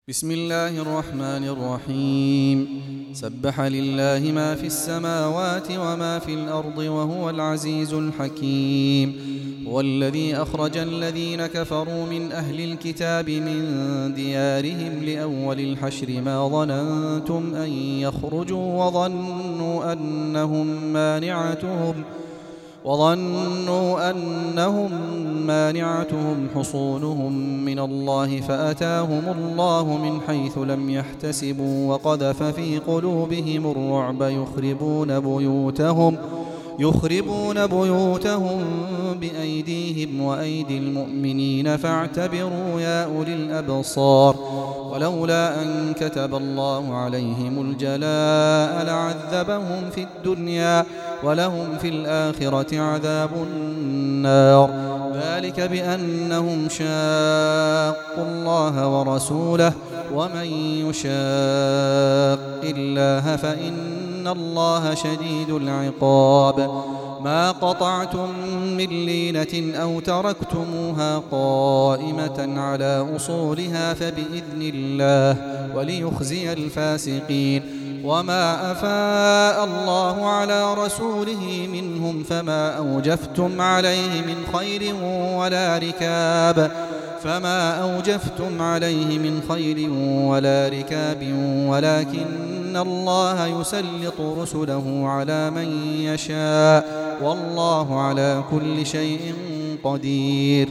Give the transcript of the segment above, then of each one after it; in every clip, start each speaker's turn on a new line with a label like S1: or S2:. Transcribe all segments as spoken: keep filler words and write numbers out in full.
S1: بسم الله الرحمن الرحيم. سبح لله ما في السماوات وما في الأرض وهو العزيز الحكيم. هو الذي أخرج الذين كفروا من أهل الكتاب من ديارهم لأول الحشر ما ظننتم أن يخرجوا وظنوا أنهم مانعتهم وظنوا أنهم مانعتهم حصونهم من الله فأتاهم الله من حيث لم يحتسبوا وقذف في قلوبهم الرعب يخربون بيوتهم يخربون بيوتهم بأيديهم وأيدي المؤمنين فاعتبروا يا أولي الأبصار. ولولا أن كتب الله عليهم الجلاء لعذبهم في الدنيا ولهم في الآخرة عذاب النار. ذلك بأنهم شاقوا الله ورسوله ومن يشاق الله فإن الله شديد العقاب. ما قطعتم من لينة أو تركتموها قائمة على أصولها فبإذن الله وليخزي الفاسقين. وما أفاء الله على رسوله منهم فما أوجفتم عليه من خير ولا ركاب فما أوجفتم عليه من خير ولا ركاب ولكن الله يسلط رسله على من يشاء والله على كل شيء قدير.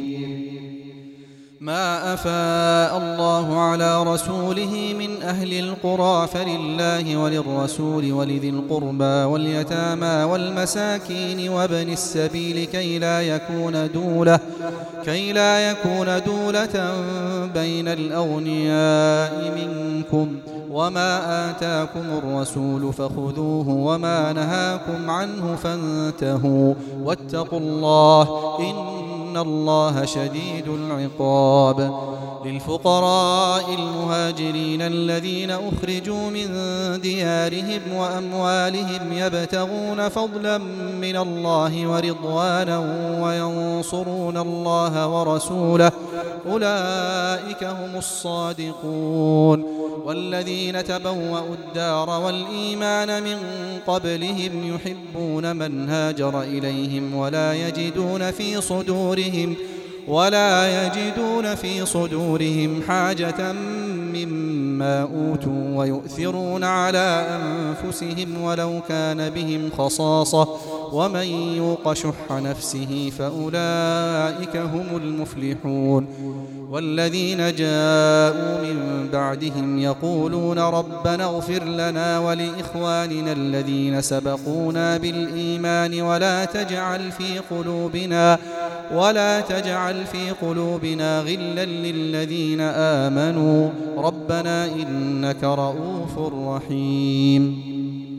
S1: ما أفاء الله على رسوله من أهل القرى فلله وللرسول ولذي القربى واليتامى والمساكين وابن السبيل كي لا يكون دولة كي لا يكون دولة بين الأغنياء منكم. وما آتاكم الرسول فخذوه وما نهاكم عنه فانتهوا واتقوا الله إن الله شديد العقاب. للفقراء المهاجرين الذين أخرجوا من ديارهم وأموالهم يبتغون فضلا من الله ورضوانا وينصرون الله ورسوله أولئك هم الصادقون. والذين تبوأوا الدار والإيمان من قبلهم يحبون من هاجر إليهم ولا يجدون في صدورهم ولا يجدون في صدورهم حاجة مما أوتوا ويؤثرون على أنفسهم ولو كان بهم خصاصة ومن يوق شح نفسه فأولئك هم المفلحون. والذين جاءوا من بعدهم يقولون ربنا اغفر لنا ولإخواننا الذين سبقونا بالإيمان ولا تجعل في قلوبنا ولا تجعل في قلوبنا غلا للذين آمنوا ربنا إنك رؤوف رحيم.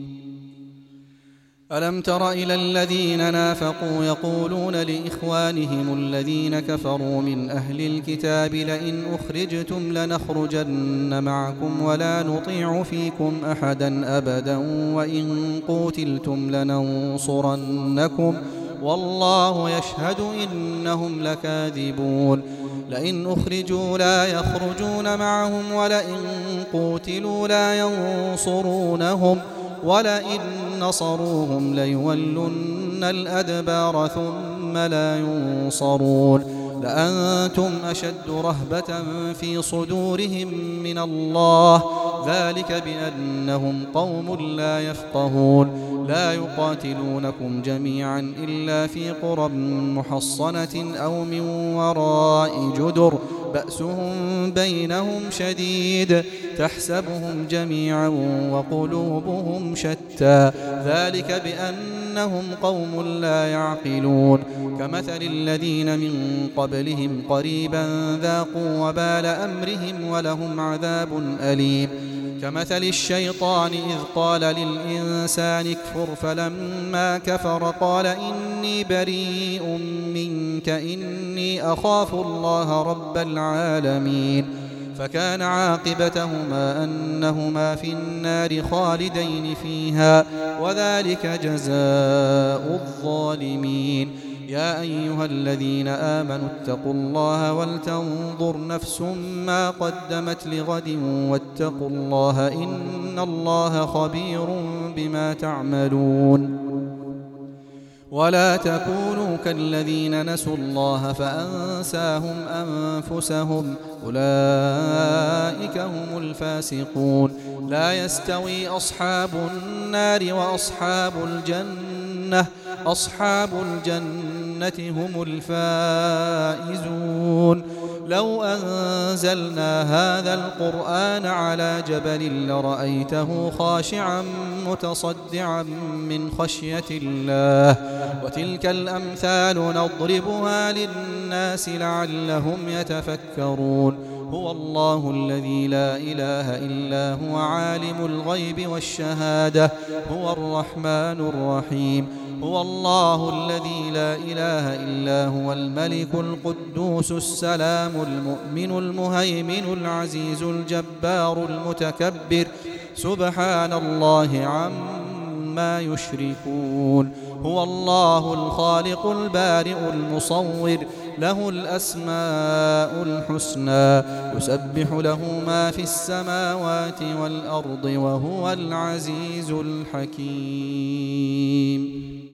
S1: ألم تر إلى الذين نافقوا يقولون لإخوانهم الذين كفروا من أهل الكتاب لئن أخرجتم لنخرجن معكم ولا نطيع فيكم أحدا أبدا وإن قوتلتم لننصرنكم والله يشهد إنهم لكاذبون. لئن أخرجوا لا يخرجون معهم ولئن قوتلوا لا ينصرونهم ولئن نصروهم ليولن الأدبار ثم لا ينصرون. لأنتم أشد رهبة في صدورهم من الله ذلك بأنهم قوم لا يفقهون. لا يقاتلونكم جميعا إلا في قرى محصنة أو من وراء جدر بأسهم بينهم شديد تحسبهم جميعا وقلوبهم شتى ذلك بأنهم قوم لا يعقلون. كمثل الذين من قبلهم قريبا ذاقوا وبال أمرهم ولهم عذاب أليم. كمثل الشيطان إذ قال للإنسان اكفر فلما كفر قال إني بريء منك إني أخاف الله رب العالمين. فكان عاقبتهما أنهما في النار خالدين فيها وذلك جزاء الظالمين. يا أيها الذين آمنوا اتقوا الله ولتنظر نفس ما قدمت لغد واتقوا الله إن الله خبير بما تعملون ولا تكونوا كالذين نسوا الله فأنساهم أنفسهم أولئك هم الفاسقون لا يستوي أصحاب النار وأصحاب الجنة أصحاب الجنة هم الفائزون لو أنزلنا هذا القرآن على جبل لرأيته خاشعا متصدعا من خشية الله وتلك الأمثال نضربها للناس لعلهم يتفكرون هو الله الذي لا إله إلا هو عالم الغيب والشهادة هو الرحمن الرحيم هو الله الذي لا إله إلا هو الملك القدوس السلام المؤمن المهيمن العزيز الجبار المتكبر سبحان الله عما يشركون هو الله الخالق البارئ المصور له الأسماء الحسنى يسبح له ما في السماوات والأرض وهو العزيز الحكيم.